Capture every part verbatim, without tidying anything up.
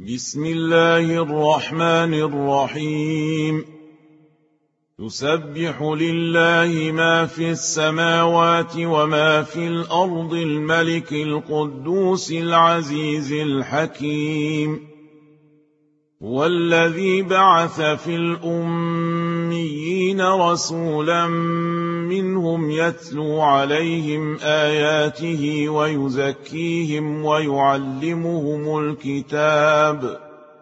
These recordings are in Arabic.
بسم الله الرحمن الرحيم. يسبح لله ما في السماوات وما في الأرض الملك القدوس العزيز الحكيم. هو الذي بعث في الأميين رسولا منهم يتلو عليهم آياته ويزكيهم ويعلمهم الكتاب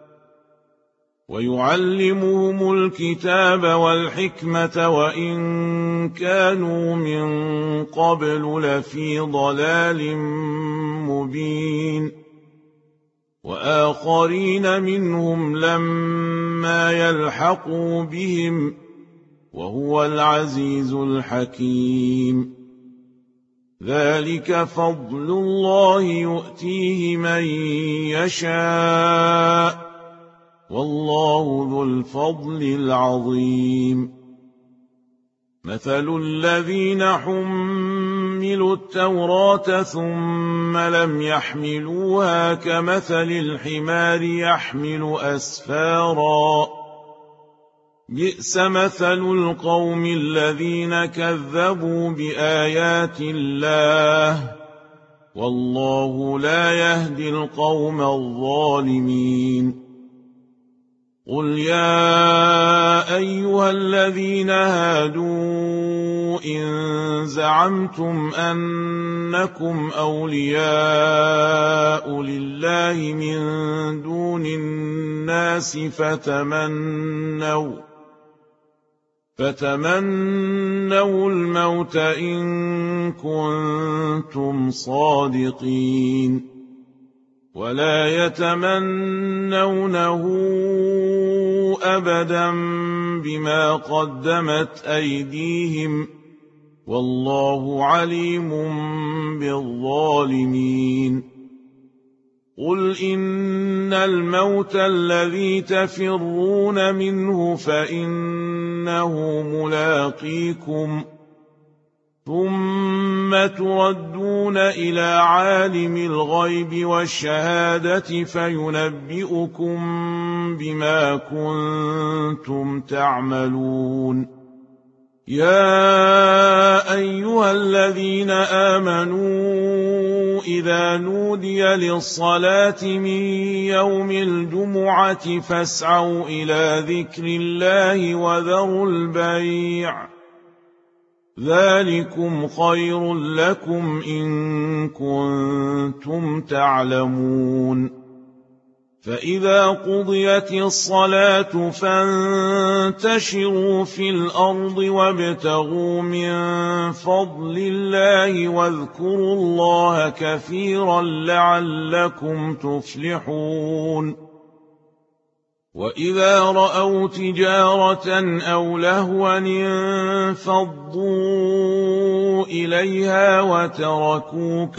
ويعلمهم الكتاب والحكمة وإن كانوا من قبل لفي ضلال مبين. وآخرين منهم لما يلحقوا بهم وهو العزيز الحكيم. ذلك فضل الله يؤتيه من يشاء والله ذو الفضل العظيم. مثل الذين حملوا التوراة ثم لم يحملوها كمثل الحمار يحمل أسفارا بئس مثل القوم الذين كذبوا بآيات الله والله لا يهدي القوم الظالمين. قل يا أيها الذين هادوا إن زعمتم أنكم أولياء لله من دون الناس فتمنوا فتمنوا الموت إن كنتم صادقين ولا يتمنونه أبدا بما قدمت أيديهم والله عليم بالظالمين. قل إن الموت الذي تفرون منه فإنه ملاقيكم ثم تردون إلى عالم الغيب والشهادة فينبئكم بما كنتم تعملون. يا أيها الذين آمنوا إذا نودي للصلاة من يوم الجمعة فاسعوا إلى ذكر الله وذروا البيع ذلكم خير لكم إن كنتم تعلمون. فإذا قضيت الصلاة فانتشروا في الأرض وابتغوا من فضل الله واذكروا الله كثيرا لعلكم تفلحون. وإذا رأوا تجارة أو لهوا انفضوا إليها وتركوك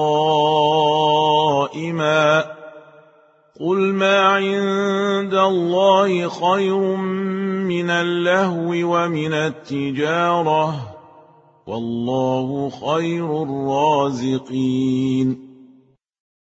قائما قل ما عند الله خير من اللهو ومن التجارة والله خير الرازقين.